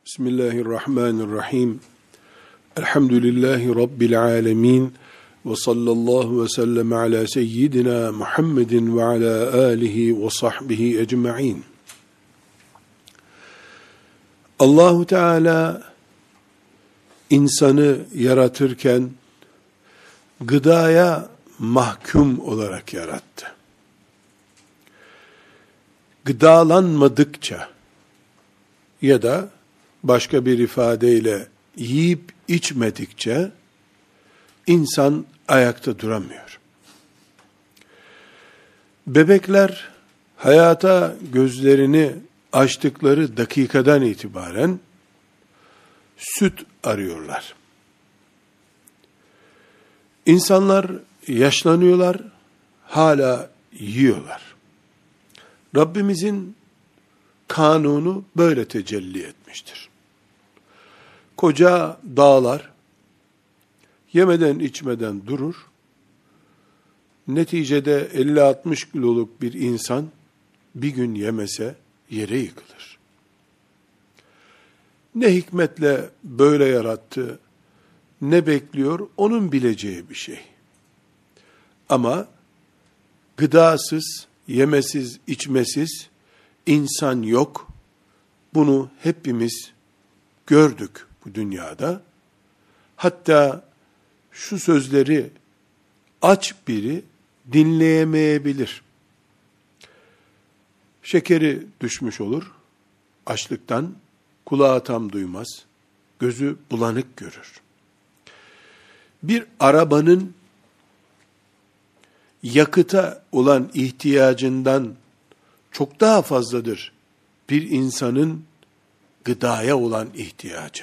Bismillahirrahmanirrahim. Elhamdülillahi Rabbil alemin. Ve sallallahu ve sellem ala seyyidina Muhammedin ve ala alihi ve sahbihi ecma'in. Allahu Teala insanı yaratırken gıdaya mahkum olarak yarattı. Gıdalanmadıkça ya da başka bir ifadeyle yiyip içmedikçe insan ayakta duramıyor. Bebekler hayata gözlerini açtıkları dakikadan itibaren süt arıyorlar. İnsanlar yaşlanıyorlar, hala yiyorlar. Rabbimizin kanunu böyle tecelli etmiştir. Koca dağlar yemeden içmeden durur. Neticede 50-60 kiloluk bir insan bir gün yemese yere yıkılır. Ne hikmetle böyle yarattı, ne bekliyor, onun bileceği bir şey. Ama gıdasız, yemesiz, içmesiz insan yok. Bunu hepimiz gördük bu dünyada. Hatta şu sözleri aç biri dinleyemeyebilir. Şekeri düşmüş olur, açlıktan kulağı tam duymaz, gözü bulanık görür. Bir arabanın yakıta olan ihtiyacından çok daha fazladır bir insanın gıdaya olan ihtiyacı.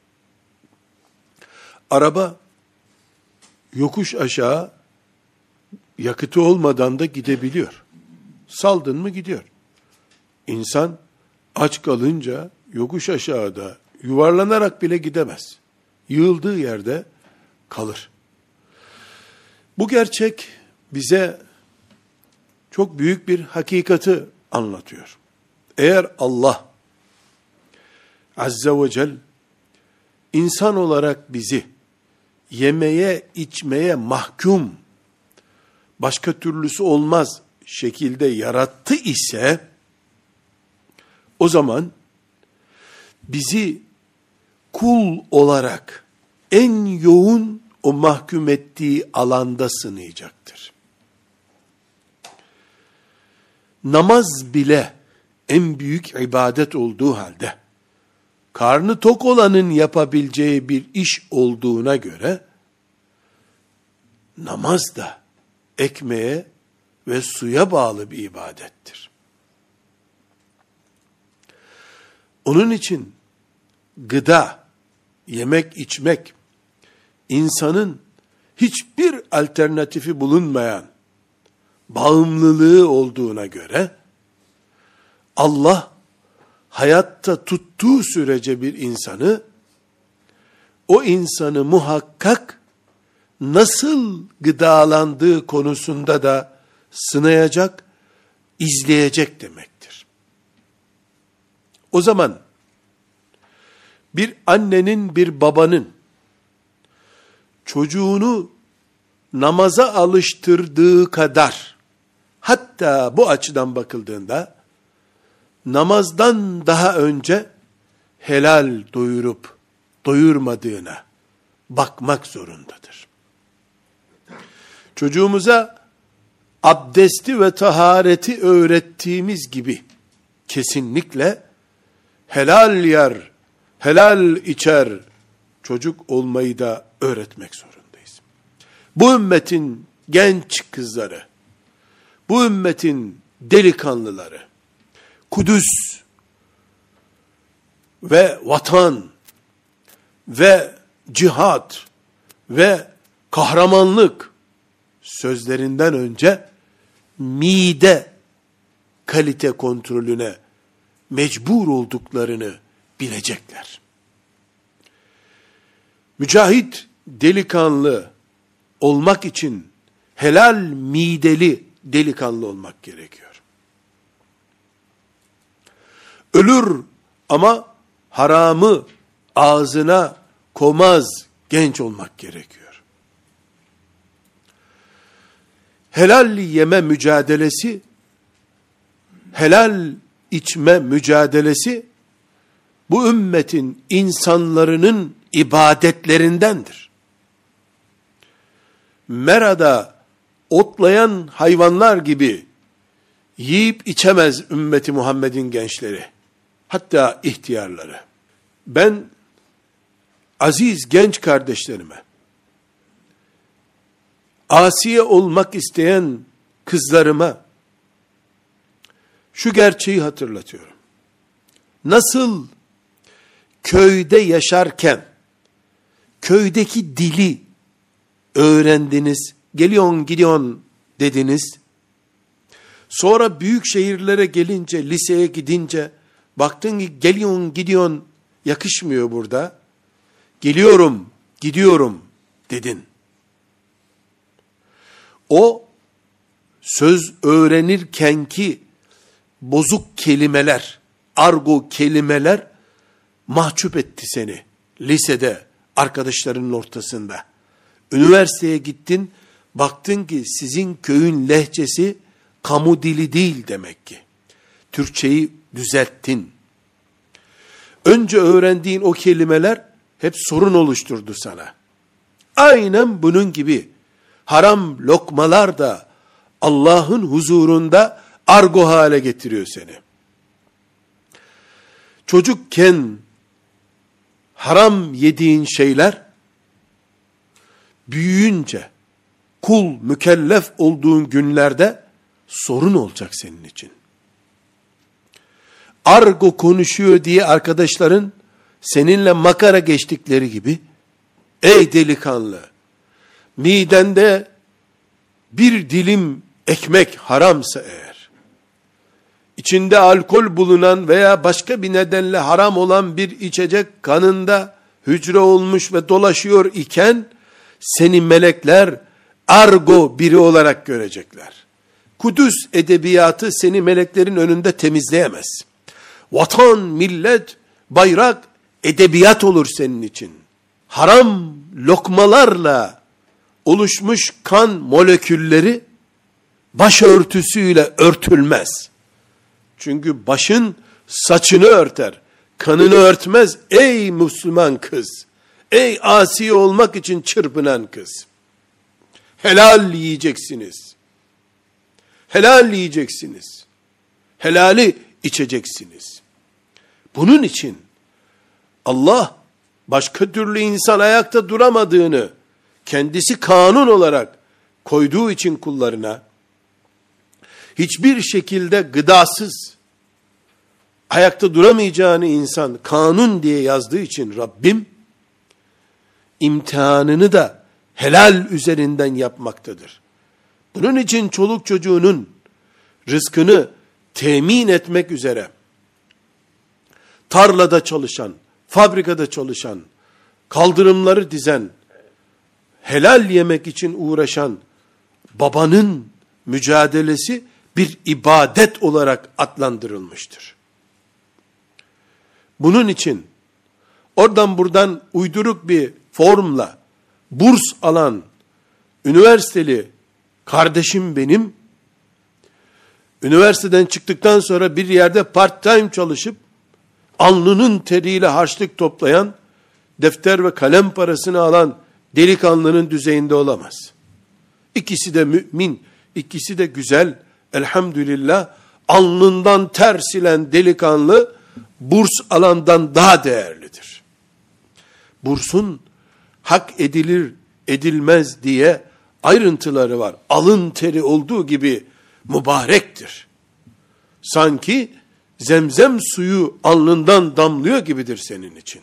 Araba yokuş aşağı yakıtı olmadan da gidebiliyor. Saldın mı gidiyor. İnsan aç kalınca yokuş aşağıda yuvarlanarak bile gidemez. Yığıldığı yerde kalır. Bu gerçek bize çok büyük bir hakikati anlatıyor. Eğer Allah Azze ve Celle insan olarak bizi yemeye, içmeye mahkum, başka türlüsü olmaz şekilde yarattı ise, o zaman bizi kul olarak en yoğun o mahkum ettiği alanda sınayacaktır. Namaz bile en büyük ibadet olduğu halde, karnı tok olanın yapabileceği bir iş olduğuna göre, namaz da ekmeğe ve suya bağlı bir ibadettir. Onun için gıda, yemek, içmek, insanın hiçbir alternatifi bulunmayan bağımlılığı olduğuna göre, Allah hayatta tuttuğu sürece bir insanı, o insanı muhakkak nasıl gıdalandığı konusunda da sınayacak, izleyecek demektir. O zaman bir annenin, bir babanın çocuğunu namaza alıştırdığı kadar, hatta bu açıdan bakıldığında, namazdan daha önce helal doyurup doyurmadığına bakmak zorundadır. Çocuğumuza abdesti ve tahareti öğrettiğimiz gibi kesinlikle helal yer, helal içer çocuk olmayı da öğretmek zorundayız. Bu ümmetin genç kızları, bu ümmetin delikanlıları, Kudüs ve vatan ve cihat ve kahramanlık sözlerinden önce mide kalite kontrolüne mecbur olduklarını bilecekler. Mücahit delikanlı olmak için helal mideli delikanlı olmak gerekiyor. Ölür ama haramı ağzına komaz genç olmak gerekiyor. Helal yeme mücadelesi, helal içme mücadelesi, bu ümmetin insanların ibadetlerindendir. Merada otlayan hayvanlar gibi yiyip içemez ümmeti Muhammed'in gençleri, hatta ihtiyarları. Ben aziz genç kardeşlerime, asiye olmak isteyen kızlarıma şu gerçeği hatırlatıyorum. Nasıl köyde yaşarken köydeki dili öğrendiniz, geliyorsun gidiyorsun dediniz. Sonra büyük şehirlere gelince, liseye gidince baktın ki geliyorsun gidiyorsun yakışmıyor burada. Geliyorum, gidiyorum dedin. O söz öğrenirkenki bozuk kelimeler, argo kelimeler mahcup etti seni lisede, arkadaşlarının ortasında. Üniversiteye gittin, baktın ki sizin köyün lehçesi kamu dili değil demek ki. Türkçeyi düzelttin. Önce öğrendiğin o kelimeler hep sorun oluşturdu sana. Aynen bunun gibi haram lokmalar da Allah'ın huzurunda argo hale getiriyor seni. Çocukken haram yediğin şeyler, büyüyünce kul, mükellef olduğun günlerde sorun olacak senin için. Argo konuşuyor diye arkadaşların seninle makara geçtikleri gibi, ey delikanlı, midende bir dilim ekmek haramsa eğer, içinde alkol bulunan veya başka bir nedenle haram olan bir içecek kanında hücre olmuş ve dolaşıyor iken, seni melekler argo biri olarak görecekler. Kudüs edebiyatı seni meleklerin önünde temizleyemez. Vatan, millet, bayrak, edebiyat olur senin için. Haram lokmalarla oluşmuş kan molekülleri başörtüsüyle örtülmez. Çünkü başın saçını örter, kanını örtmez ey Müslüman kız. Ey asi olmak için çırpınan kız. Helal yiyeceksiniz. Helal yiyeceksiniz. Helali içeceksiniz. Bunun için Allah başka türlü insan ayakta duramadığını kendisi kanun olarak koyduğu için kullarına hiçbir şekilde gıdasız ayakta duramayacağını insan kanun diye yazdığı için Rabbim imtihanını da helal üzerinden yapmaktadır. Bunun için çoluk çocuğunun rızkını temin etmek üzere tarlada çalışan, fabrikada çalışan, kaldırımları dizen, helal yemek için uğraşan babanın mücadelesi bir ibadet olarak adlandırılmıştır. Bunun için oradan buradan uyduruk bir formla burs alan üniversiteli kardeşim benim, üniversiteden çıktıktan sonra bir yerde part time çalışıp alnının teriyle harçlık toplayan, defter ve kalem parasını alan delikanlının düzeyinde olamaz. İkisi de mümin, ikisi de güzel, elhamdülillah. Alnından ter silen delikanlı burs alandan daha değerlidir. Bursun hak edilir edilmez diye ayrıntıları var. Alın teri olduğu gibi mübarektir. Sanki zemzem suyu alnından damlıyor gibidir senin için.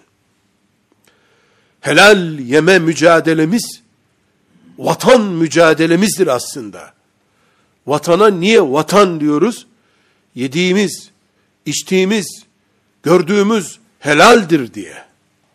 Helal yeme mücadelemiz, vatan mücadelemizdir aslında. Vatana niye vatan diyoruz? Yediğimiz, içtiğimiz, gördüğümüz helaldir diye.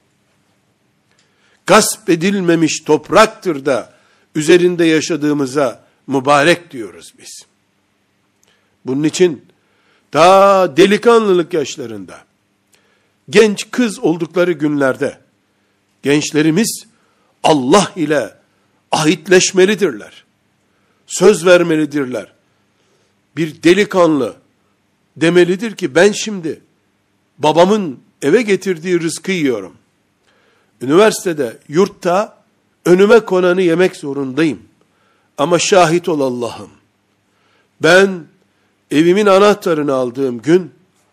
Gasp edilmemiş topraktır da üzerinde yaşadığımıza mübarek diyoruz biz. Bunun için daha delikanlılık yaşlarında genç kız oldukları günlerde gençlerimiz Allah ile ahitleşmelidirler. Söz vermelidirler. Bir delikanlı demelidir ki ben şimdi babamın eve getirdiği rızkı yiyorum. Üniversitede, yurtta önüme konanı yemek zorundayım. Ama şahit ol Allah'ım. Ben evimin anahtarını aldığım gün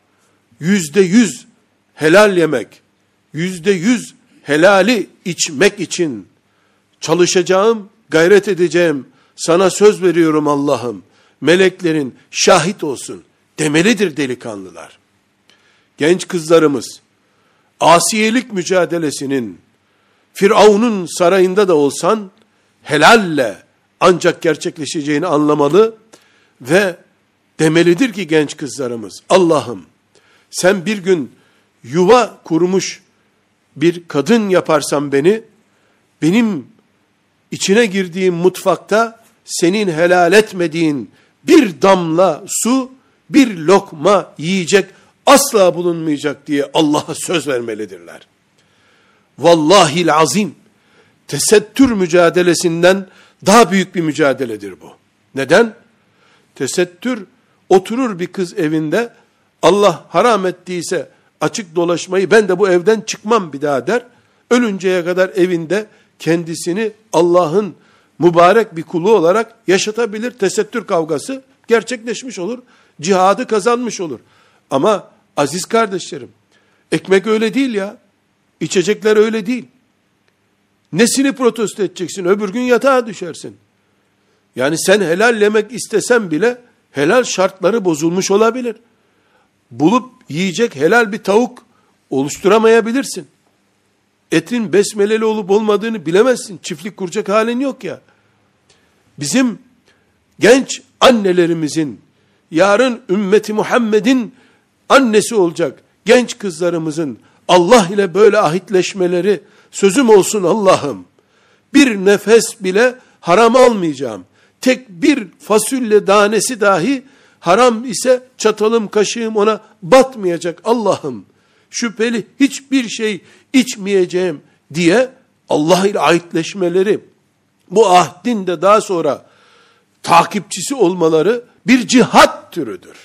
%100 helal yemek, %100 helali içmek için çalışacağım, gayret edeceğim. Sana söz veriyorum Allah'ım. Meleklerin şahit olsun demelidir delikanlılar. Genç kızlarımız asiyelik mücadelesinin Firavun'un sarayında da olsan helalle ancak gerçekleşeceğini anlamalı ve demelidir ki genç kızlarımız, Allah'ım sen bir gün yuva kurmuş bir kadın yaparsan beni, benim içine girdiğim mutfakta senin helal etmediğin bir damla su, bir lokma yiyecek asla bulunmayacak diye Allah'a söz vermelidirler. Vallahil azim, tesettür mücadelesinden daha büyük bir mücadeledir bu. Neden? Tesettür, oturur bir kız evinde, Allah haram ettiyse açık dolaşmayı ben de bu evden çıkmam bir daha der. Ölünceye kadar evinde kendisini Allah'ın mübarek bir kulu olarak yaşatabilir. Tesettür kavgası gerçekleşmiş olur. Cihadı kazanmış olur. Ama aziz kardeşlerim, ekmek öyle değil ya. İçecekler öyle değil. Nesini protesto edeceksin? Öbür gün yatağa düşersin. Yani sen helal yemek istesen bile helal şartları bozulmuş olabilir. Bulup yiyecek helal bir tavuk oluşturamayabilirsin. Etin besmeleli olup olmadığını bilemezsin. Çiftlik kuracak halin yok ya. Bizim genç annelerimizin, yarın ümmeti Muhammed'in annesi olacak genç kızlarımızın Allah ile böyle ahitleşmeleri, sözüm olsun Allah'ım, bir nefes bile haram almayacağım. Tek bir fasulye tanesi dahi haram ise çatalım kaşığım ona batmayacak Allah'ım. Şüpheli hiçbir şey içmeyeceğim diye Allah ile ahitleşmeleri, bu ahdin de daha sonra takipçisi olmaları bir cihat türüdür.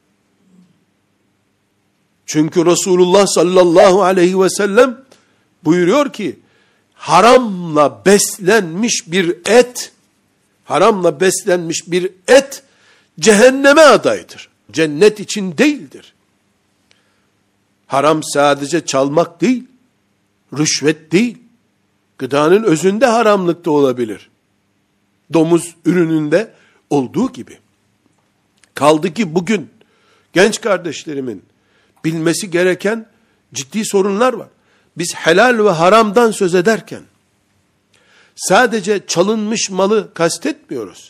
Çünkü Resulullah sallallahu aleyhi ve sellem buyuruyor ki, haramla beslenmiş bir et, cehenneme adaydır. Cennet için değildir. Haram sadece çalmak değil, rüşvet değil, gıdanın özünde haramlık da olabilir. Domuz ürününde olduğu gibi. Kaldı ki bugün genç kardeşlerimin bilmesi gereken ciddi sorunlar var. Biz helal ve haramdan söz ederken sadece çalınmış malı kastetmiyoruz.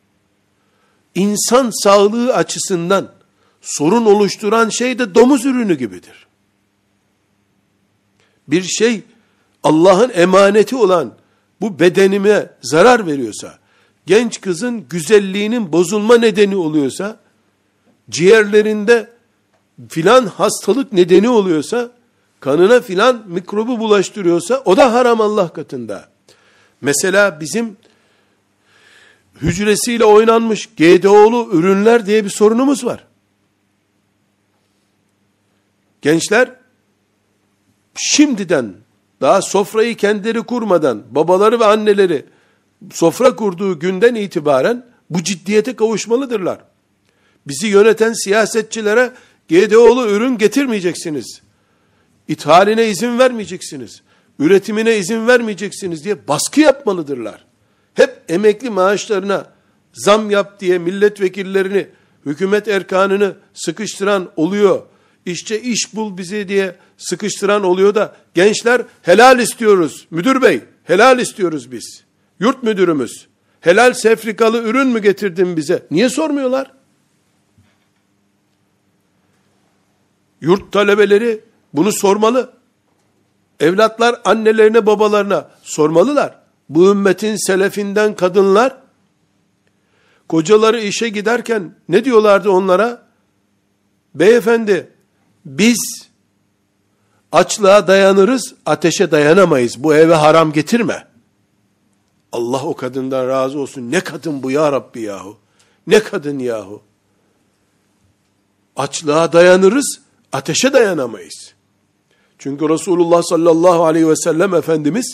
İnsan sağlığı açısından sorun oluşturan şey de domuz ürünü gibidir. Bir şey Allah'ın emaneti olan bu bedenime zarar veriyorsa, genç kızın güzelliğinin bozulma nedeni oluyorsa, ciğerlerinde filan hastalık nedeni oluyorsa, kanına filan mikrobu bulaştırıyorsa, o da haram Allah katında. Mesela bizim hücresiyle oynanmış GDO'lu ürünler diye bir sorunumuz var. Gençler şimdiden, daha sofrayı kendileri kurmadan, babaları ve anneleri sofra kurduğu günden itibaren bu ciddiyete kavuşmalıdırlar. Bizi yöneten siyasetçilere GDO'lu ürün getirmeyeceksiniz, İthaline izin vermeyeceksiniz, üretimine izin vermeyeceksiniz diye baskı yapmalıdırlar. Hep emekli maaşlarına zam yap diye milletvekillerini, hükümet erkanını sıkıştıran oluyor. İşçi iş bul bizi diye sıkıştıran oluyor da gençler helal istiyoruz. Müdür bey, helal istiyoruz biz. Yurt müdürümüz, helal sefrikalı ürün mü getirdin bize? Niye sormuyorlar? Yurt talebeleri bunu sormalı. Evlatlar annelerine, babalarına sormalılar. Bu ümmetin selefinden kadınlar, kocaları işe giderken ne diyorlardı onlara? Beyefendi, biz Açlığa dayanırız, ateşe dayanamayız. Bu eve haram getirme. Allah o kadından razı olsun. Ne kadın bu ya Rabbi yahu. Ne kadın yahu. Açlığa dayanırız, ateşe dayanamayız. Çünkü Resulullah sallallahu aleyhi ve sellem Efendimiz,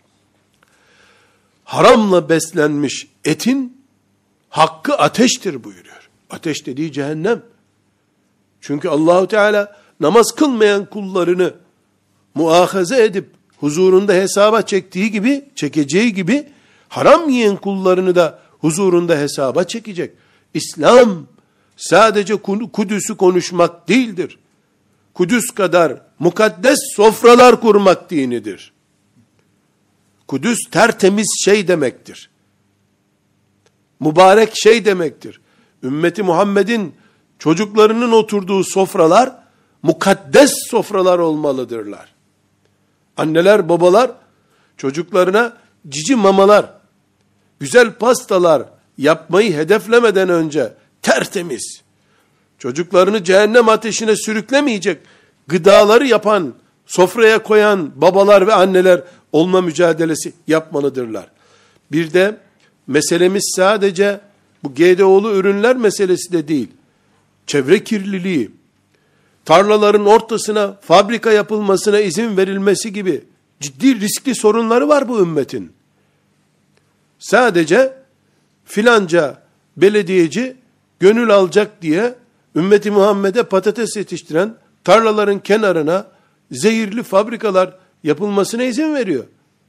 haramla beslenmiş etin hakkı ateştir buyuruyor. Ateş dediği cehennem. Çünkü Allahu Teala namaz kılmayan kullarını muahaze edip huzurunda hesaba çekeceği gibi haram yiyen kullarını da huzurunda hesaba çekecek. İslam sadece Kudüs'ü konuşmak değildir. Kudüs kadar mukaddes sofralar kurmak dinidir. Kudüs tertemiz şey demektir. Mübarek şey demektir. Ümmeti Muhammed'in çocuklarının oturduğu sofralar mukaddes sofralar olmalıdırlar. Anneler, babalar çocuklarına cici mamalar, güzel pastalar yapmayı hedeflemeden önce tertemiz, çocuklarını cehennem ateşine sürüklemeyecek gıdaları yapan, sofraya koyan babalar ve anneler olma mücadelesi yapmalıdırlar. Bir de meselemiz sadece bu GDO'lu ürünler meselesi de değil. Çevre kirliliği, tarlaların ortasına fabrika yapılmasına izin verilmesi gibi ciddi riskli sorunları var bu ümmetin. Sadece filanca belediyeci gönül alacak diye ümmeti Muhammed'e patates yetiştiren tarlaların kenarına zehirli fabrikalar yapılmasına izin veriyor.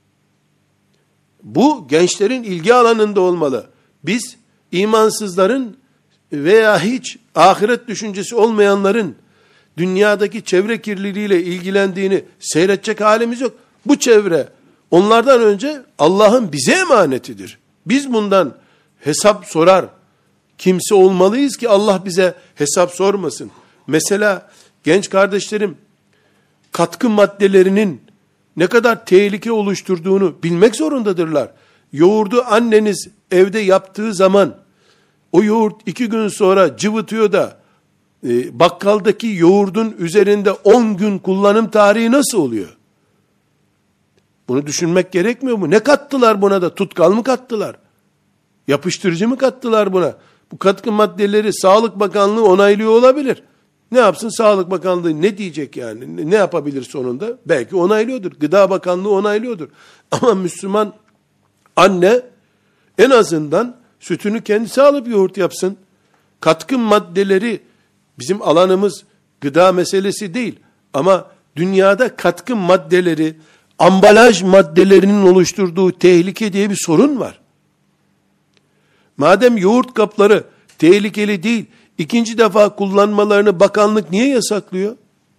Bu gençlerin ilgi alanında olmalı. Biz imansızların veya hiç ahiret düşüncesi olmayanların dünyadaki çevre kirliliğiyle ilgilendiğini seyredecek halimiz yok. Bu çevre onlardan önce Allah'ın bize emanetidir. Biz bundan hesap sorar kimse olmalıyız ki Allah bize hesap sormasın. Mesela genç kardeşlerim katkı maddelerinin ne kadar tehlike oluşturduğunu bilmek zorundadırlar. Yoğurdu anneniz evde yaptığı zaman o yoğurt 2 gün sonra cıvıtıyor da bakkaldaki yoğurdun üzerinde 10 gün kullanım tarihi nasıl oluyor? Bunu düşünmek gerekmiyor mu? Ne kattılar buna da? Tutkal mı kattılar? Yapıştırıcı mı kattılar buna? Bu katkı maddeleri Sağlık Bakanlığı onaylıyor olabilir. Ne yapsın Sağlık Bakanlığı, ne diyecek yani? Ne yapabilir sonunda? Belki onaylıyordur. Gıda Bakanlığı onaylıyordur. Ama Müslüman anne en azından sütünü kendisi alıp yoğurt yapsın. Katkı maddeleri bizim alanımız gıda meselesi değil. Ama dünyada katkı maddeleri, ambalaj maddelerinin oluşturduğu tehlike diye bir sorun var. Madem yoğurt kapları tehlikeli değil, ikinci defa kullanmalarını bakanlık niye yasaklıyor?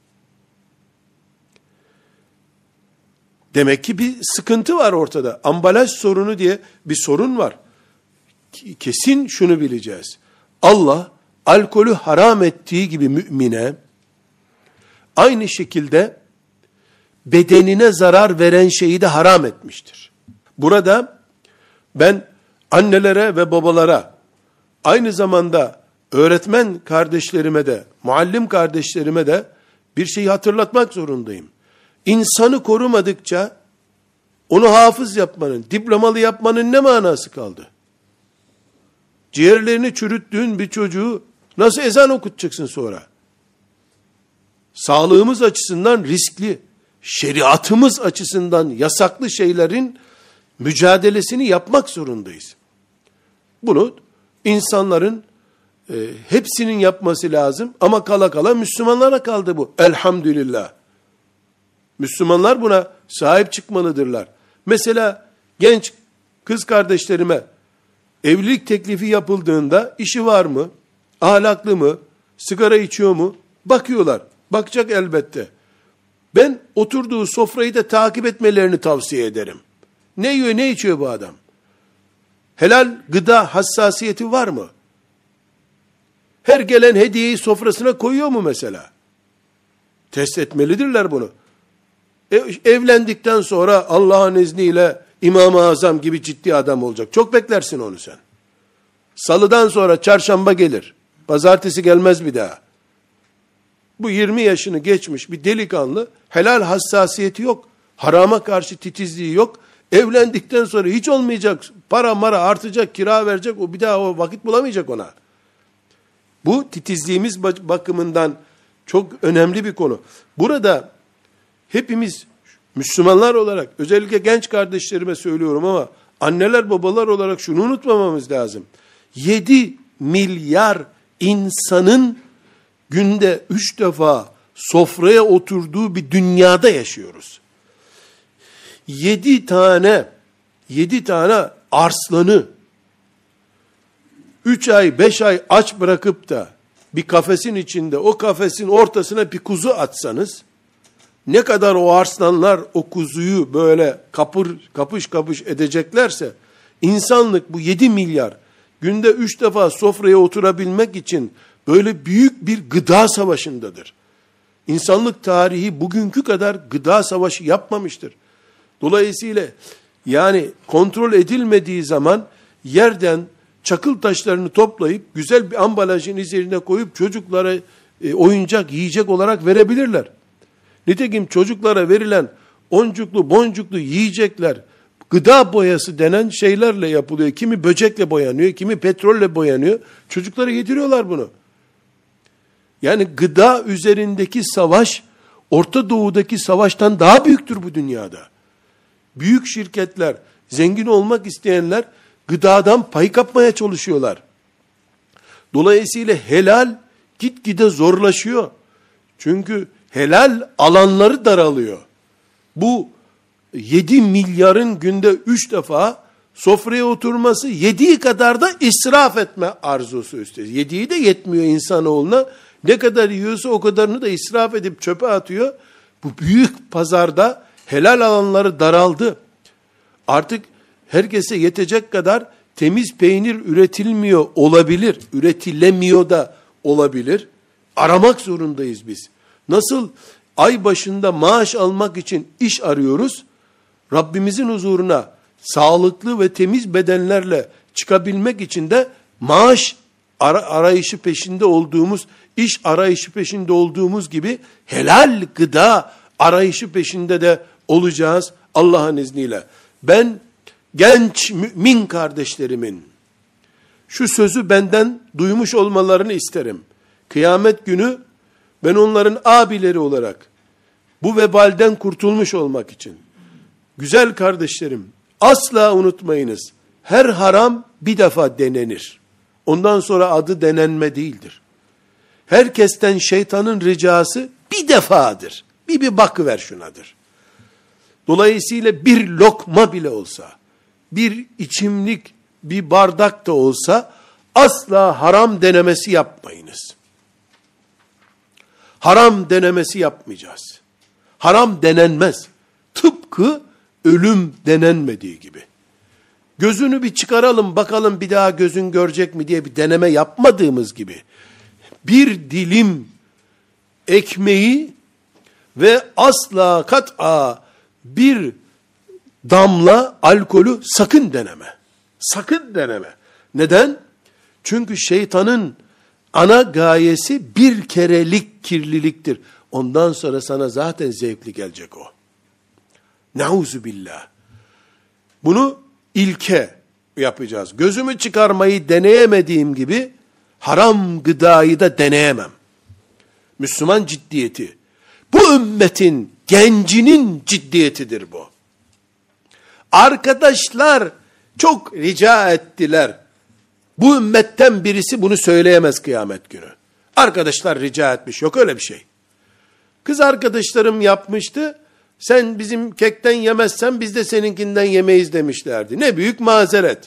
Demek ki bir sıkıntı var ortada. Ambalaj sorunu diye bir sorun var. Kesin şunu bileceğiz. Allah alkolü haram ettiği gibi mümine aynı şekilde bedenine zarar veren şeyi de haram etmiştir. Burada ben annelere ve babalara, aynı zamanda öğretmen kardeşlerime de, muallim kardeşlerime de bir şeyi hatırlatmak zorundayım. İnsanı korumadıkça onu hafız yapmanın, diplomalı yapmanın ne manası kaldı? Ciğerlerini çürüttüğün bir çocuğu nasıl ezan okutacaksın sonra? Sağlığımız açısından riskli, şeriatımız açısından yasaklı şeylerin mücadelesini yapmak zorundayız. Bunu insanların hepsinin yapması lazım ama kala kala Müslümanlara kaldı bu. Elhamdülillah. Müslümanlar buna sahip çıkmalıdırlar. Mesela genç kız kardeşlerime evlilik teklifi yapıldığında işi var mı? Ahlaklı mı? Sigara içiyor mu? Bakıyorlar. Bakacak elbette. Ben oturduğu sofrayı da takip etmelerini tavsiye ederim. Ne yiyor, ne içiyor bu adam? Helal gıda hassasiyeti var mı? Her gelen hediyeyi sofrasına koyuyor mu mesela? Test etmelidirler bunu. Evlendikten sonra Allah'ın izniyle İmam-ı Azam gibi ciddi adam olacak. Çok beklersin onu sen. Salıdan sonra çarşamba gelir. Pazartesi gelmez bir daha. Bu 20 yaşını geçmiş bir delikanlı, helal hassasiyeti yok. Harama karşı titizliği yok. Evlendikten sonra hiç olmayacak, para mara artacak, kira verecek, o bir daha o vakit bulamayacak ona. Bu titizliğimiz bakımından çok önemli bir konu. Burada hepimiz Müslümanlar olarak, özellikle genç kardeşlerime söylüyorum ama anneler babalar olarak şunu unutmamamız lazım. 7 milyar insanın günde 3 defa sofraya oturduğu bir dünyada yaşıyoruz. 7 tane arslanı 3 ay 5 ay aç bırakıp da bir kafesin içinde, o kafesin ortasına bir kuzu atsanız, ne kadar o arslanlar o kuzuyu böyle kapış kapış edeceklerse, insanlık bu 7 milyar günde 3 defa sofraya oturabilmek için böyle büyük bir gıda savaşındadır. İnsanlık tarihi bugünkü kadar gıda savaşı yapmamıştır. Dolayısıyla yani kontrol edilmediği zaman yerden çakıl taşlarını toplayıp güzel bir ambalajın üzerine koyup çocuklara oyuncak, yiyecek olarak verebilirler. Nitekim çocuklara verilen oncuklu, boncuklu yiyecekler gıda boyası denen şeylerle yapılıyor. Kimi böcekle boyanıyor, kimi petrolle boyanıyor. Çocuklara yediriyorlar bunu. Yani gıda üzerindeki savaş, Orta Doğu'daki savaştan daha büyüktür bu dünyada. Büyük şirketler, zengin olmak isteyenler gıdadan pay kapmaya çalışıyorlar. Dolayısıyla helal gitgide zorlaşıyor. Çünkü helal alanları daralıyor. Bu 7 milyarın günde 3 defa sofraya oturması, yediği kadar da israf etme arzusu üstelik. Yediği de yetmiyor insanoğluna. Ne kadar yiyorsa o kadarını da israf edip çöpe atıyor. Bu büyük pazarda helal alanları daraldı. Artık herkese yetecek kadar temiz peynir üretilmiyor olabilir. Üretilemiyor da olabilir. Aramak zorundayız biz. Nasıl ay başında maaş almak için iş arıyoruz, Rabbimizin huzuruna sağlıklı ve temiz bedenlerle çıkabilmek için de maaş arayışı peşinde olduğumuz, iş arayışı peşinde olduğumuz gibi helal gıda arayışı peşinde de olacağız Allah'ın izniyle. Ben genç mümin kardeşlerimin şu sözü benden duymuş olmalarını isterim. Kıyamet günü ben onların abileri olarak bu vebalden kurtulmuş olmak için, güzel kardeşlerim, asla unutmayınız, her haram bir defa denenir. Ondan sonra adı denenme değildir. Herkesten şeytanın ricası bir defadır. Bir bakıver şunadır. Dolayısıyla bir lokma bile olsa, bir içimlik, bir bardak da olsa asla haram denemesi yapmayınız. Haram denemesi yapmayacağız. Haram denenmez. Tıpkı ölüm denenmediği gibi. Gözünü bir çıkaralım bakalım bir daha gözün görecek mi diye bir deneme yapmadığımız gibi, bir dilim ekmeği ve asla kat'a bir damla alkolü sakın deneme. Sakın deneme. Neden? Çünkü şeytanın ana gayesi bir kerelik kirliliktir. Ondan sonra sana zaten zevkli gelecek o. Nauzubillah. Bunu ilke yapacağız. Gözümü çıkarmayı deneyemediğim gibi haram gıdayı da deneyemem. Müslüman ciddiyeti. Bu ümmetin gencinin ciddiyetidir bu. Arkadaşlar çok rica ettiler. Bu ümmetten birisi bunu söyleyemez kıyamet günü. Arkadaşlar rica etmiş. Yok öyle bir şey. Kız arkadaşlarım yapmıştı. Sen bizim kekten yemezsen biz de seninkinden yemeyiz demişlerdi. Ne büyük mazeret.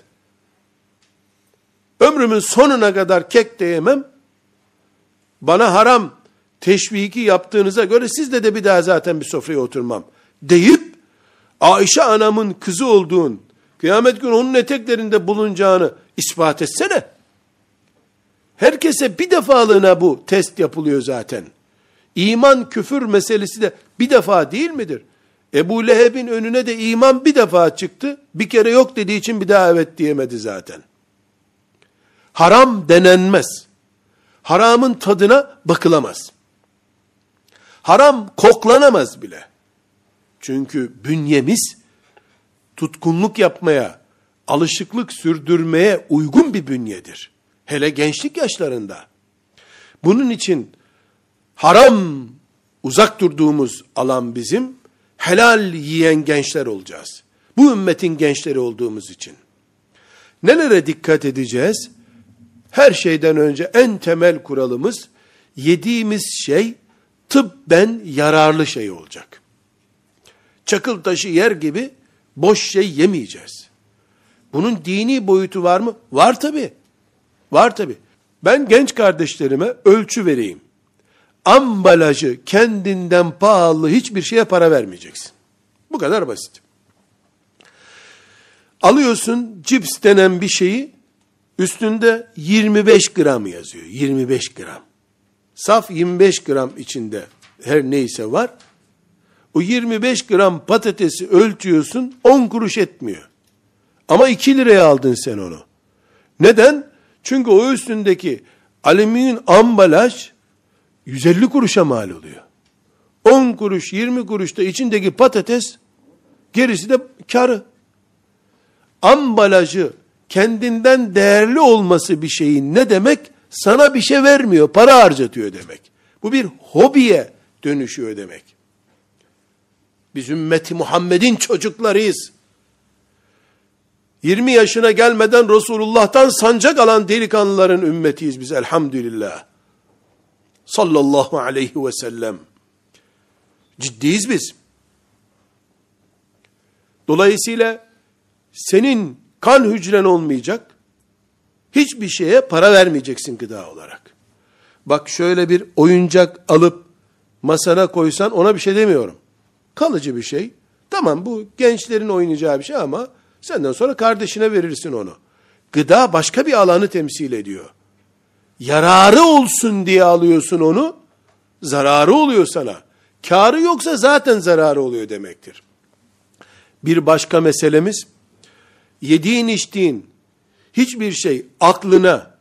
Ömrümün sonuna kadar kek de yemem. Bana haram teşviki yaptığınıza göre sizle de bir daha zaten bir sofraya oturmam deyip Ayşe anamın kızı olduğun, kıyamet günü onun eteklerinde bulunacağını ispat etsene. Herkese bir defalığına bu test yapılıyor zaten. İman küfür meselesi de bir defa değil midir? Ebu Leheb'in önüne de iman bir defa çıktı. Bir kere yok dediği için bir daha evet diyemedi zaten. Haram denenmez. Haramın tadına bakılamaz. Haram koklanamaz bile. Çünkü bünyemiz tutkunluk yapmaya, alışıklık sürdürmeye uygun bir bünyedir. Hele gençlik yaşlarında. Bunun için haram uzak durduğumuz alan bizim, helal yiyen gençler olacağız. Bu ümmetin gençleri olduğumuz için. Nelere dikkat edeceğiz? Her şeyden önce en temel kuralımız, yediğimiz şey tıbben yararlı şey olacak. Çakıl taşı yer gibi boş şey yemeyeceğiz. Bunun dini boyutu var mı? Var tabii. Var tabii. Ben genç kardeşlerime ölçü vereyim. Ambalajı kendinden pahalı hiçbir şeye para vermeyeceksin. Bu kadar basit. Alıyorsun cips denen bir şeyi, üstünde 25 gram yazıyor. 25 gram. Saf 25 gram içinde her neyse var. O 25 gram patatesi ölçüyorsun, 10 kuruş etmiyor. Ama 2 liraya aldın sen onu. Neden? Çünkü o üstündeki alüminyum ambalaj 150 kuruşa mal oluyor. 10 kuruş, 20 kuruş da içindeki patates, gerisi de karı. Ambalajı kendinden değerli olması bir şeyin ne demek? Sana bir şey vermiyor, para harcatıyor demek. Bu bir hobiye dönüşüyor demek. Biz ümmeti Muhammed'in çocuklarıyız. 20 yaşına gelmeden Resulullah'tan sancak alan delikanlıların ümmetiyiz biz elhamdülillah. Sallallahu aleyhi ve sellem. Ciddiyiz biz. Dolayısıyla senin kan hücren olmayacak, hiçbir şeye para vermeyeceksin gıda olarak. Bak şöyle bir oyuncak alıp masana koysan ona bir şey demiyorum. Kalıcı bir şey. Tamam bu gençlerin oynayacağı bir şey ama senden sonra kardeşine verirsin onu. Gıda başka bir alanı temsil ediyor. Yararı olsun diye alıyorsun onu, zararı oluyor sana. Kârı yoksa zaten zararı oluyor demektir. Bir başka meselemiz, yediğin içtiğin hiçbir şey aklına,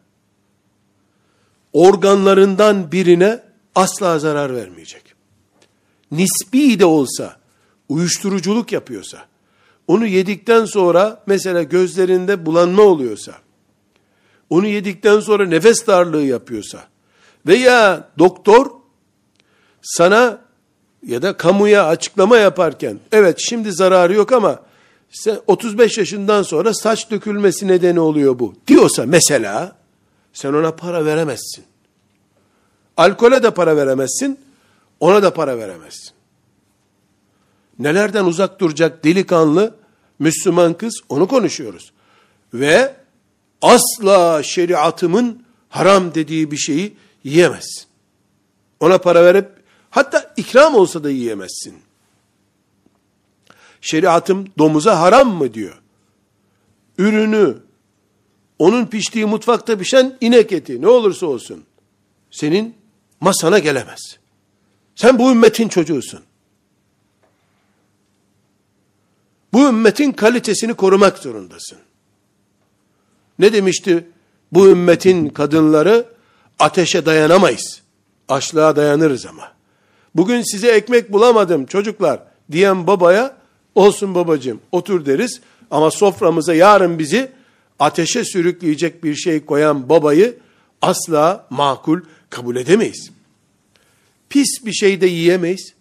organlarından birine asla zarar vermeyecek. Nisbi de olsa, uyuşturuculuk yapıyorsa, onu yedikten sonra mesela gözlerinde bulanma oluyorsa, onu yedikten sonra nefes darlığı yapıyorsa veya doktor sana ya da kamuya açıklama yaparken, evet şimdi zararı yok ama 35 yaşından sonra saç dökülmesi nedeni oluyor bu diyorsa mesela, sen ona para veremezsin. Alkole de para veremezsin, ona da para veremezsin. Nelerden uzak duracak delikanlı Müslüman kız, onu konuşuyoruz. Ve asla şeriatımın haram dediği bir şeyi yiyemezsin. Ona para verip, hatta ikram olsa da yiyemezsin. Şeriatım domuza haram mı diyor. Ürünü, onun piştiği mutfakta pişen inek eti ne olursa olsun, senin masana gelemez. Sen bu ümmetin çocuğusun. Bu ümmetin kalitesini korumak zorundasın. Ne demişti bu ümmetin kadınları? Ateşe dayanamayız. Açlığa dayanırız ama. Bugün size ekmek bulamadım çocuklar diyen babaya, olsun babacığım otur deriz. Ama soframıza yarın bizi ateşe sürükleyecek bir şey koyan babayı asla makul kabul edemeyiz. Pis bir şey de yiyemeyiz.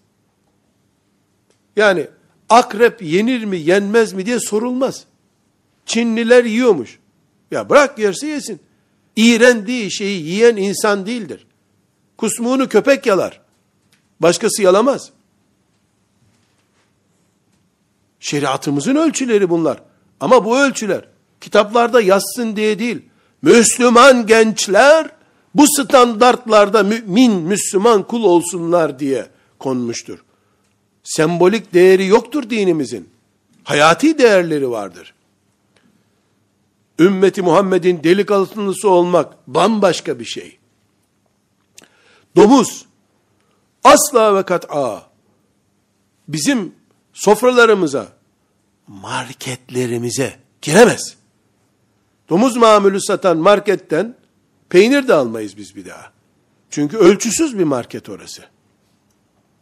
Yani akrep yenir mi yenmez mi diye sorulmaz. Çinliler yiyormuş. Ya bırak yerse yesin. İğrendiği şeyi yiyen insan değildir. Kusmuğunu köpek yalar. Başkası yalamaz. Şeriatımızın ölçüleri bunlar. Ama bu ölçüler kitaplarda yazsın diye değil. Müslüman gençler bu standartlarda mümin, Müslüman kul olsunlar diye konmuştur. Sembolik değeri yoktur dinimizin. Hayati değerleri vardır. Ümmeti Muhammed'in delikanlısı olmak bambaşka bir şey. Domuz asla ve kat'a bizim sofralarımıza, marketlerimize giremez. Domuz mamulü satan marketten peynir de almayız biz bir daha. Çünkü ölçüsüz bir market orası.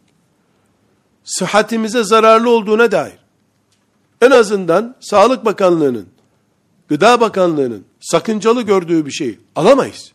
sıhhatimize zararlı olduğuna dair en azından Sağlık Bakanlığı'nın, Gıda Bakanlığı'nın sakıncalı gördüğü bir şeyi alamayız.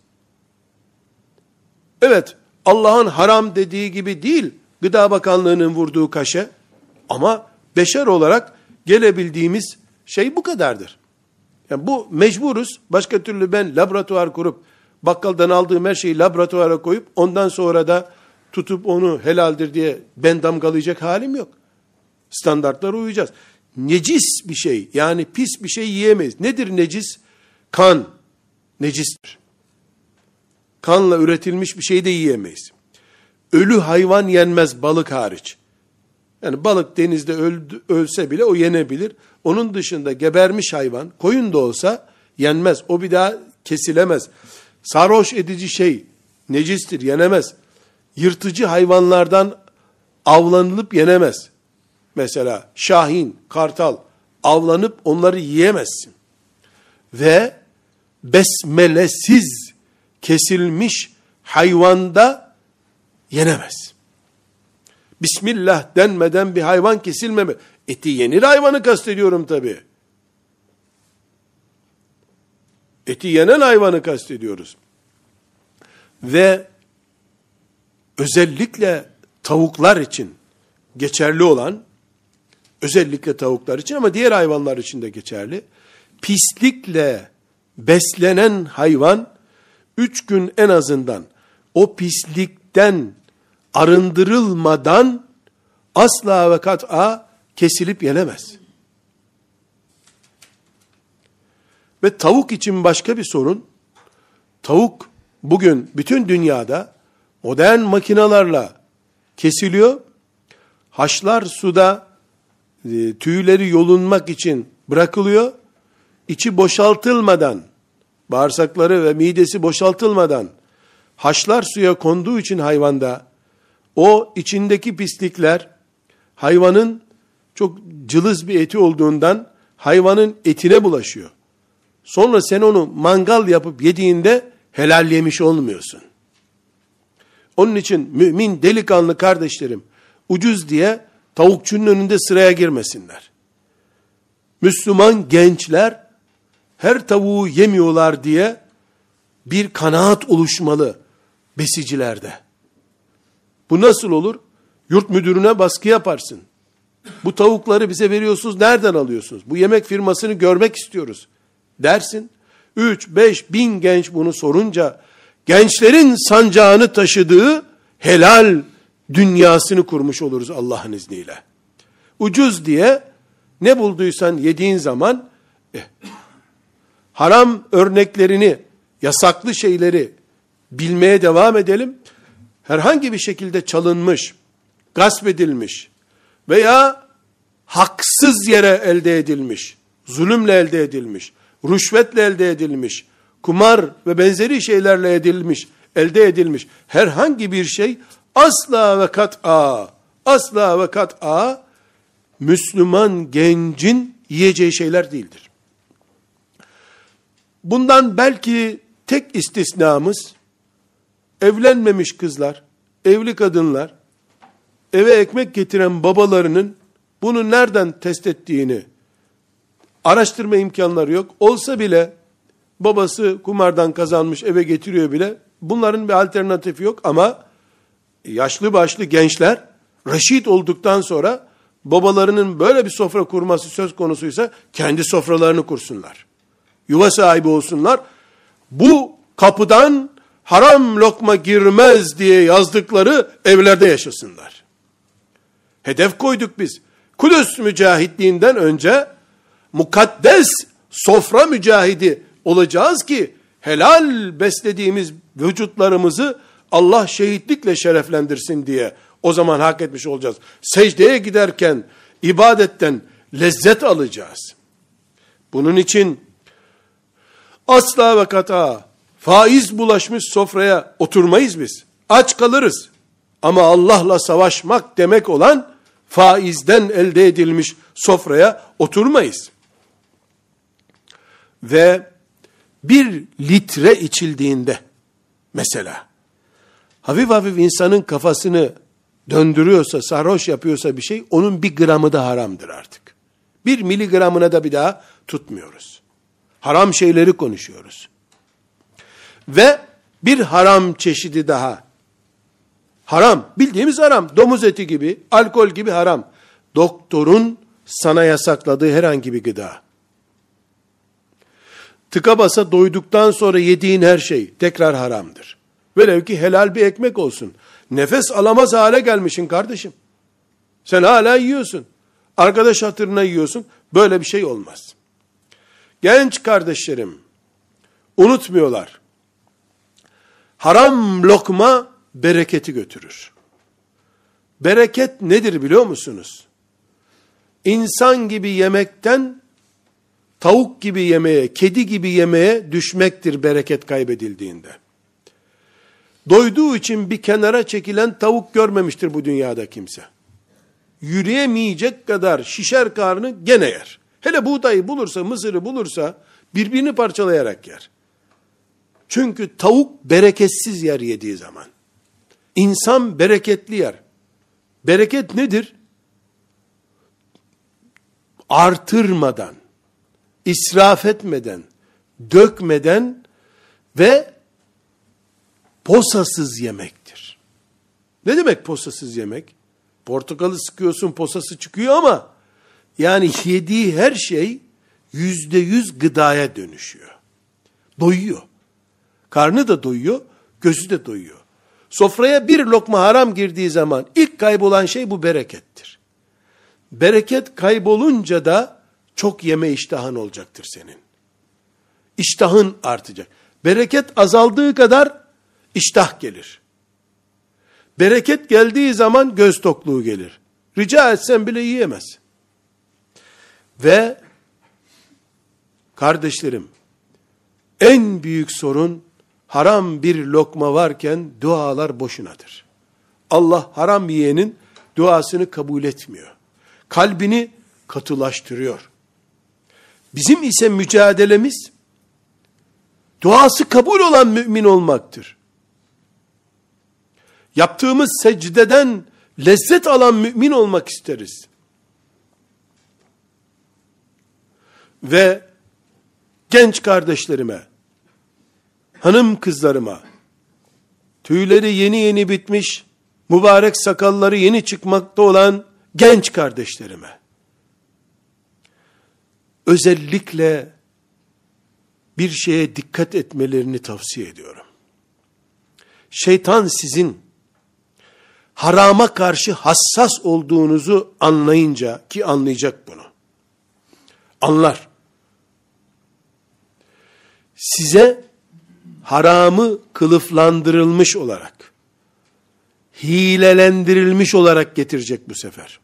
Evet, Allah'ın haram dediği gibi değil Gıda Bakanlığı'nın vurduğu kaşe, ama beşer olarak gelebildiğimiz şey bu kadardır. Yani bu mecburuz. Başka türlü ben laboratuvar kurup bakkaldan aldığım her şeyi laboratuvara koyup ondan sonra da tutup onu helaldir diye ben damgalayacak halim yok. Standartlara uyacağız. Necis bir şey, yani pis bir şey yiyemeyiz. Nedir necis? Kan necistir. Kanla üretilmiş bir şey de yiyemeyiz. Ölü hayvan yenmez, balık hariç. Yani balık denizde ölse bile o yenebilir. Onun dışında gebermiş hayvan, koyun da olsa yenmez. O bir daha kesilemez. Sarhoş edici şey necistir, yenemez. Yırtıcı hayvanlardan avlanılıp yenemez. Mesela şahin, kartal avlanıp onları yiyemezsin. Ve besmelesiz kesilmiş hayvanda yenemez. Bismillah denmeden bir hayvan kesilmeme. Eti yenir hayvanı kastediyorum tabii. Eti yenen hayvanı kastediyoruz. Ve özellikle tavuklar için geçerli olan, özellikle tavuklar için ama diğer hayvanlar için de geçerli, pislikle beslenen hayvan 3 gün en azından o pislikten arındırılmadan asla ve kat'a kesilip yenemez. Ve tavuk için başka bir sorun. Tavuk bugün bütün dünyada modern makinalarla kesiliyor. Haşlar suda tüyleri yolunmak için bırakılıyor. İçi boşaltılmadan, bağırsakları ve midesi boşaltılmadan haşlar suya konduğu için hayvanda o içindeki pislikler hayvanın çok cılız bir eti olduğundan hayvanın etine bulaşıyor. Sonra sen onu mangal yapıp yediğinde helal yemiş olmuyorsun. Onun için mümin delikanlı kardeşlerim ucuz diye tavukçunun önünde sıraya girmesinler. Müslüman gençler her tavuğu yemiyorlar diye bir kanaat oluşmalı besicilerde. Bu nasıl olur? Yurt müdürüne baskı yaparsın. Bu tavukları bize veriyorsunuz, nereden alıyorsunuz? Bu yemek firmasını görmek istiyoruz dersin. 3-5 bin genç bunu sorunca gençlerin sancağını taşıdığı helal dünyasını kurmuş oluruz Allah'ın izniyle. Ucuz diye ne bulduysan yediğin zaman haram örneklerini, yasaklı şeyleri bilmeye devam edelim. Herhangi bir şekilde çalınmış, gasp edilmiş veya haksız yere elde edilmiş, zulümle elde edilmiş, rüşvetle elde edilmiş, kumar ve benzeri şeylerle elde edilmiş herhangi bir şey asla ve kat'a Müslüman gencin yiyeceği şeyler değildir. Bundan belki tek istisnamız evlenmemiş kızlar, evli kadınlar, eve ekmek getiren babalarının bunu nereden test ettiğini araştırma imkanları yok. Olsa bile babası kumardan kazanmış eve getiriyor bile. Bunların bir alternatifi yok ama yaşlı başlı gençler reşit olduktan sonra babalarının böyle bir sofra kurması söz konusuysa kendi sofralarını kursunlar. Yuva sahibi olsunlar. Bu kapıdan haram lokma girmez diye yazdıkları evlerde yaşasınlar. Hedef koyduk biz. Kudüs mücahitliğinden önce mukaddes sofra mücahidi olacağız ki helal beslediğimiz vücutlarımızı Allah şehitlikle şereflendirsin diye o zaman hak etmiş olacağız. Secdeye giderken ibadetten lezzet alacağız. Bunun için asla ve kata faiz bulaşmış sofraya oturmayız biz. Aç kalırız. Ama Allah'la savaşmak demek olan faizden elde edilmiş sofraya oturmayız. Ve 1 litre içildiğinde mesela hafif hafif insanın kafasını döndürüyorsa, sarhoş yapıyorsa bir şey, onun 1 gramı da haramdır artık. 1 miligramına da bir daha tutmuyoruz. Haram şeyleri konuşuyoruz. Ve bir haram çeşidi daha. Haram, bildiğimiz haram. Domuz eti gibi, alkol gibi haram. Doktorun sana yasakladığı herhangi bir gıda. Tıka basa doyduktan sonra yediğin her şey tekrar haramdır. Velev ki helal bir ekmek olsun. Nefes alamaz hale gelmişsin kardeşim. Sen hala yiyorsun. Arkadaş hatırına yiyorsun. Böyle bir şey olmaz. Genç kardeşlerim unutmuyorlar. Haram lokma bereketi götürür. Bereket nedir biliyor musunuz? İnsan gibi yemekten tavuk gibi yemeye, kedi gibi yemeye düşmektir bereket kaybedildiğinde. Doyduğu için bir kenara çekilen tavuk görmemiştir bu dünyada kimse. Yürüyemeyecek kadar şişer karnı gene yer. Hele buğdayı bulursa, mısırı bulursa birbirini parçalayarak yer. Çünkü tavuk bereketsiz yer yediği zaman. İnsan bereketli yer. Bereket nedir? Artırmadan, israf etmeden, dökmeden ve posasız yemektir. Ne demek posasız yemek? Portakalı sıkıyorsun, posası çıkıyor ama yani yediği her şey %100 gıdaya dönüşüyor. Doyuyor. Karnı da doyuyor, gözü de doyuyor. Sofraya bir lokma haram girdiği zaman ilk kaybolan şey bu berekettir. Bereket kaybolunca da çok yeme iştahın olacaktır senin. İştahın artacak. Bereket azaldığı kadar iştah gelir. Bereket geldiği zaman göz tokluğu gelir. Rica etsen bile yiyemez. Ve kardeşlerim, en büyük sorun haram bir lokma varken dualar boşunadır. Allah haram yiyenin duasını kabul etmiyor. Kalbini katılaştırıyor. Bizim ise mücadelemiz duası kabul olan mümin olmaktır. Yaptığımız secdeden lezzet alan mümin olmak isteriz. Ve genç kardeşlerime, hanım kızlarıma, tüyleri yeni yeni bitmiş, mübarek sakalları yeni çıkmakta olan genç kardeşlerime, özellikle bir şeye dikkat etmelerini tavsiye ediyorum. Şeytan sizin harama karşı hassas olduğunuzu anlayınca, ki anlayacak bunu, anlar. Size haramı kılıflandırılmış olarak, hilelendirilmiş olarak getirecek bu sefer.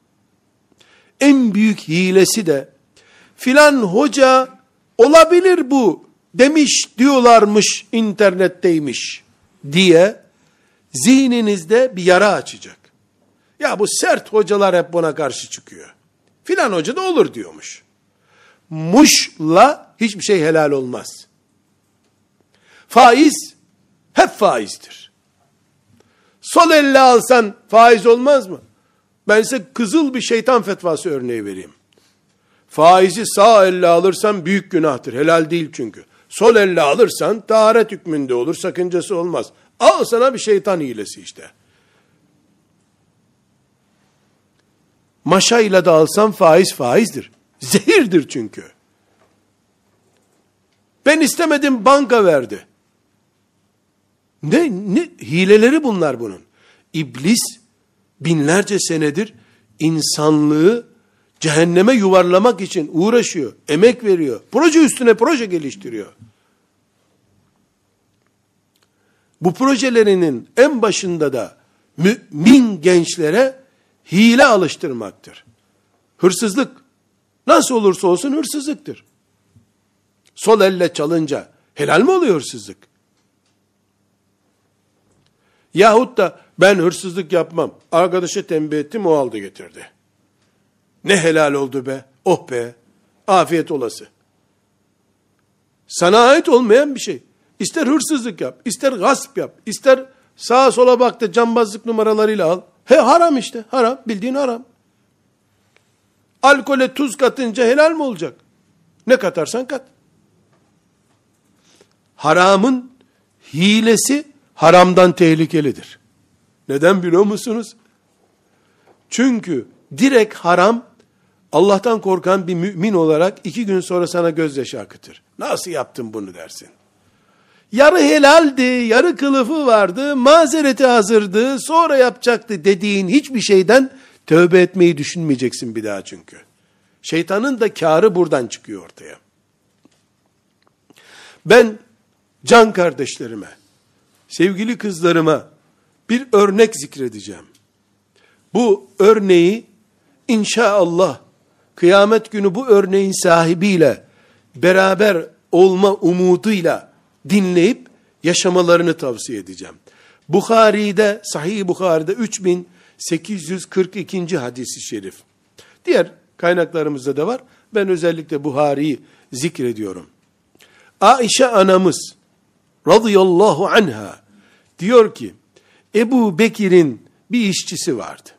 En büyük hilesi de, filan hoca olabilir bu demiş diyorlarmış, internetteymiş diye zihninizde bir yara açacak. Ya bu sert hocalar hep buna karşı çıkıyor. Filan hoca da olur diyormuş. Muşla hiçbir şey helal olmaz. Faiz hep faizdir. Sol elle alsan faiz olmaz mı? Ben size kızıl bir şeytan fetvası örneği vereyim. Faizi sağ elle alırsan büyük günahtır. Helal değil çünkü. Sol elle alırsan taharet hükmünde olur. Sakıncası olmaz. Al sana bir şeytan hilesi işte. Maşayla da alsan faiz faizdir. Zehirdir çünkü. Ben istemedim, banka verdi. Ne hileleri bunlar bunun. İblis binlerce senedir insanlığı cehenneme yuvarlamak için uğraşıyor, emek veriyor, proje üstüne proje geliştiriyor. Bu projelerinin en başında da mümin gençlere hile alıştırmaktır. Hırsızlık nasıl olursa olsun hırsızlıktır. Sol elle çalınca helal mi oluyor hırsızlık? Yahut da ben hırsızlık yapmam, arkadaşa tembih ettim, o aldı getirdi. Ne helal oldu be, oh be, afiyet olası. Sana ait olmayan bir şey. İster hırsızlık yap, ister gasp yap, ister sağa sola bak da cambazlık numaralarıyla al. Haram işte. Haram. Bildiğin haram. Alkole tuz katınca helal mi olacak? Ne katarsan kat. Haramın hilesi haramdan tehlikelidir. Neden biliyor musunuz? Çünkü direkt haram, Allah'tan korkan bir mümin olarak 2 gün sonra sana gözyaşı akıtır. Nasıl yaptın bunu dersin. Yarı helaldi, yarı kılıfı vardı, mazereti hazırdı, sonra yapacaktı dediğin hiçbir şeyden tövbe etmeyi düşünmeyeceksin bir daha çünkü. Şeytanın da kârı buradan çıkıyor ortaya. Ben can kardeşlerime, sevgili kızlarıma bir örnek zikredeceğim. Bu örneği inşallah kıyamet günü bu örneğin sahibiyle beraber olma umuduyla dinleyip yaşamalarını tavsiye edeceğim. Bukhari'de, Sahih Bukhari'de 3842. hadisi şerif. Diğer kaynaklarımızda da var. Ben özellikle Buhari'yi zikrediyorum. Aişe anamız radıyallahu anha diyor ki, Ebu Bekir'in bir işçisi vardı.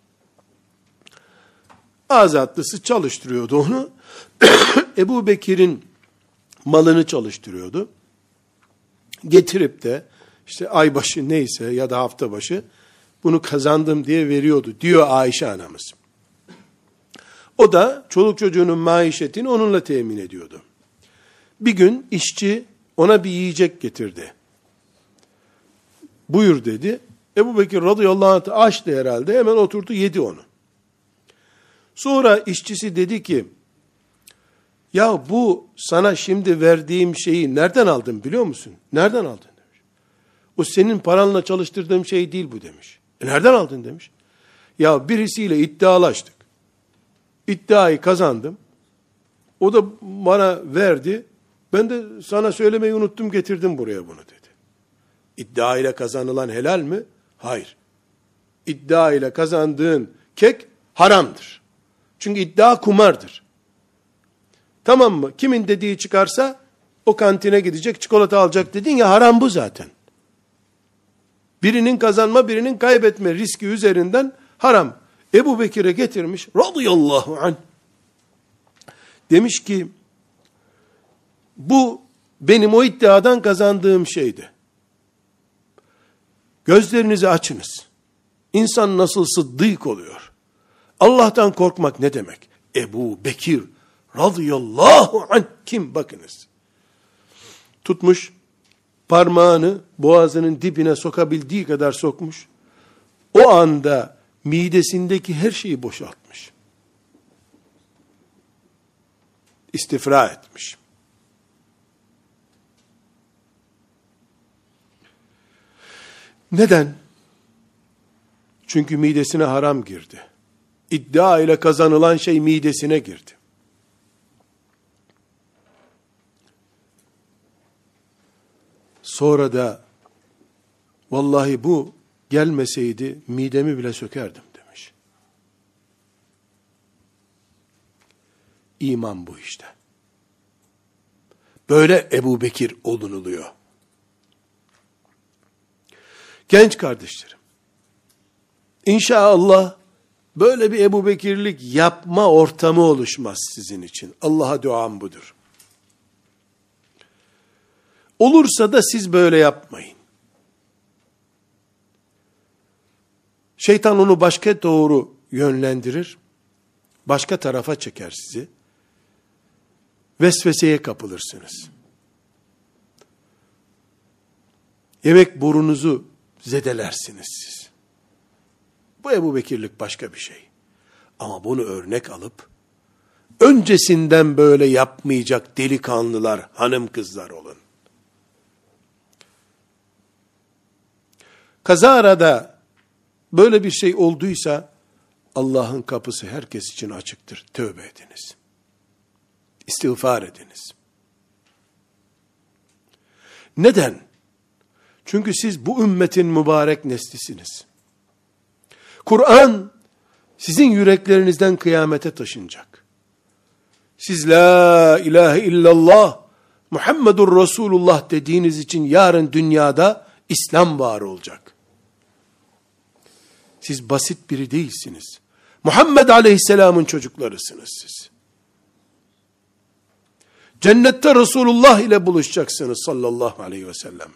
Azatlısı çalıştırıyordu onu. Ebu Bekir'in malını çalıştırıyordu. Getirip de işte aybaşı neyse ya da hafta başı bunu kazandım diye veriyordu diyor Ayşe anamız. O da çoluk çocuğunun maişetini onunla temin ediyordu. Bir gün işçi ona bir yiyecek getirdi. Buyur dedi. Ebu Bekir radıyallahu anh açtı herhalde, hemen oturdu yedi onu. Sonra işçisi dedi ki, ya bu sana şimdi verdiğim şeyi nereden aldın biliyor musun? Nereden aldın demiş. O senin paranla çalıştırdığım şey değil bu demiş. Nereden aldın demiş. Ya birisiyle iddialaştık. İddiayı kazandım. O da bana verdi. Ben de sana söylemeyi unuttum, getirdim buraya bunu dedi. İddia ile kazanılan helal mi? Hayır. İddia ile kazandığın kek haramdır. Çünkü iddia kumardır. Tamam mı? Kimin dediği çıkarsa o kantine gidecek, çikolata alacak dedin ya, haram bu zaten. Birinin kazanma, birinin kaybetme riski üzerinden haram. Ebu Bekir'e getirmiş radıyallahu anh. Demiş ki, bu benim o iddiadan kazandığım şeydi. Gözlerinizi açınız. İnsan nasıl sıddık oluyor? Allah'tan korkmak ne demek? Ebu Bekir radıyallahu anh kim? Bakınız. Tutmuş, parmağını boğazının dibine sokabildiği kadar sokmuş. O anda midesindeki her şeyi boşaltmış. İstifra etmiş. Neden? Çünkü midesine haram girdi. İddia ile kazanılan şey midesine girdi. Sonra da vallahi bu gelmeseydi midemi bile sökerdim demiş. İman bu işte. Böyle Ebu Bekir olunuluyor. Genç kardeşlerim, İnşallah böyle bir Ebu Bekirlik yapma ortamı oluşmaz sizin için. Allah'a duam budur. Olursa da siz böyle yapmayın. Şeytan onu başka doğru yönlendirir, başka tarafa çeker sizi. Vesveseye kapılırsınız. Yemek borunuzu zedelersiniz siz. Bu Ebu Bekirlik başka bir şey. Ama bunu örnek alıp, öncesinden böyle yapmayacak delikanlılar, hanım kızlar olun. Kazarada böyle bir şey olduysa, Allah'ın kapısı herkes için açıktır. Tövbe ediniz. İstiğfar ediniz. Neden? Çünkü siz bu ümmetin mübarek neslisiniz. Kur'an sizin yüreklerinizden kıyamete taşınacak. Siz la ilahe illallah Muhammedur Resulullah dediğiniz için yarın dünyada İslam var olacak. Siz basit biri değilsiniz. Muhammed Aleyhisselam'ın çocuklarısınız siz. Cennette Resulullah ile buluşacaksınız sallallahu aleyhi ve sellem.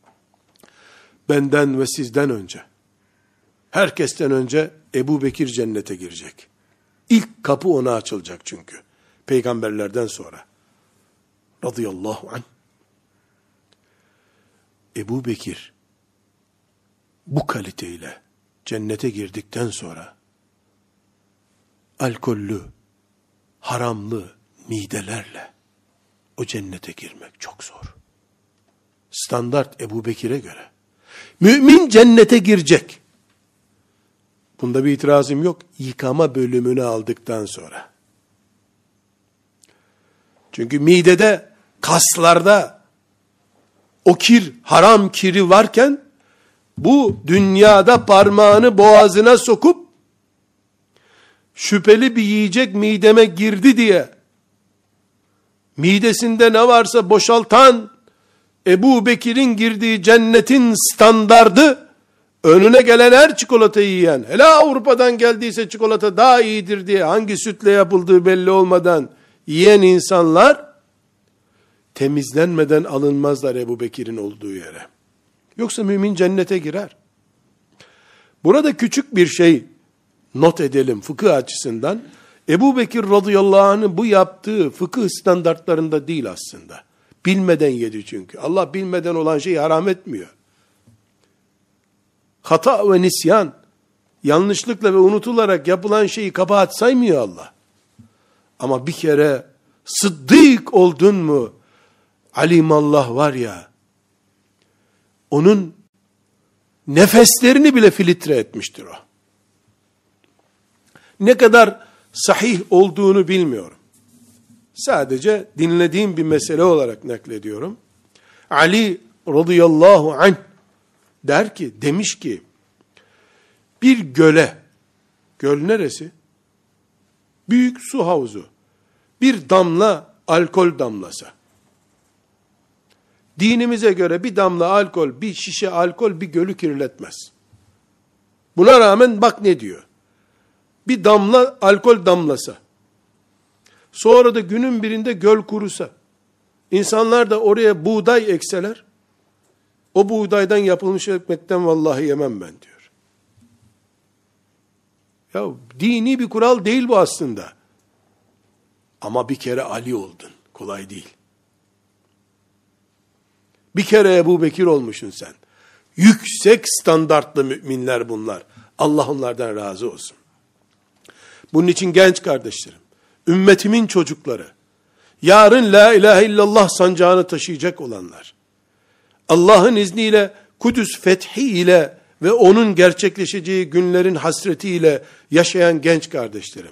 Benden ve sizden önce, herkesten önce Ebu Bekir cennete girecek. İlk kapı ona açılacak çünkü. Peygamberlerden sonra. Radıyallahu anh. Ebu Bekir bu kaliteyle cennete girdikten sonra alkollü, haramlı midelerle o cennete girmek çok zor. Standart Ebu Bekir'e göre. Mümin cennete girecek. Bunda bir itirazım yok. Yıkama bölümünü aldıktan sonra. Çünkü midede, kaslarda o kir, haram kiri varken bu dünyada parmağını boğazına sokup şüpheli bir yiyecek mideme girdi diye midesinde ne varsa boşaltan Ebu Bekir'in girdiği cennetin standardı, önüne gelen her çikolatayı yiyen, hele Avrupa'dan geldiyse çikolata daha iyidir diye hangi sütle yapıldığı belli olmadan yiyen insanlar temizlenmeden alınmazlar Ebu Bekir'in olduğu yere. Yoksa mümin cennete girer. Burada küçük bir şey not edelim fıkıh açısından. Ebu Bekir radıyallahu anh'ın bu yaptığı fıkıh standartlarında değil aslında. Bilmeden yedi çünkü. Allah bilmeden olan şeyi haram etmiyor. Hata ve nisyan, yanlışlıkla ve unutularak yapılan şeyi kabahat saymıyor Allah. Ama bir kere sıddık oldun mu, alimallah var ya, onun nefeslerini bile filtre etmiştir o. Ne kadar sahih olduğunu bilmiyorum. Sadece dinlediğim bir mesele olarak naklediyorum. Ali radıyallahu anh demiş ki, bir göle, göl neresi? Büyük su havuzu, bir damla alkol damlası. Dinimize göre bir damla alkol, bir şişe alkol bir gölü kirletmez. Buna rağmen bak ne diyor? Bir damla alkol damlası. Sonra da günün birinde göl kurusa, insanlar da oraya buğday ekseler, o buğdaydan yapılmış ekmekten vallahi yemem ben diyor. Ya dini bir kural değil bu aslında. Ama bir kere Ali oldun. Kolay değil. Bir kere Ebu Bekir olmuşsun sen. Yüksek standartlı müminler bunlar. Allah onlardan razı olsun. Bunun için genç kardeşlerim, ümmetimin çocukları, yarın la ilahe illallah sancağını taşıyacak olanlar, Allah'ın izniyle Kudüs fethi ile ve onun gerçekleşeceği günlerin hasretiyle yaşayan genç kardeşlerim,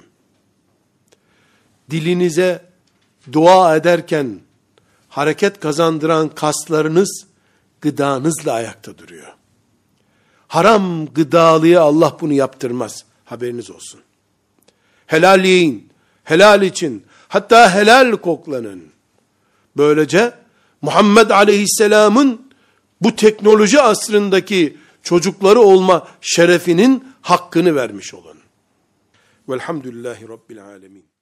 dilinize dua ederken hareket kazandıran kaslarınız gıdanızla ayakta duruyor. Haram gıdalıya Allah bunu yaptırmaz. Haberiniz olsun. Helal yiyin, helal için, hatta helal koklanın. Böylece Muhammed Aleyhisselam'ın bu teknoloji asrındaki çocukları olma şerefinin hakkını vermiş olun. Velhamdülillahi Rabbil Alemin.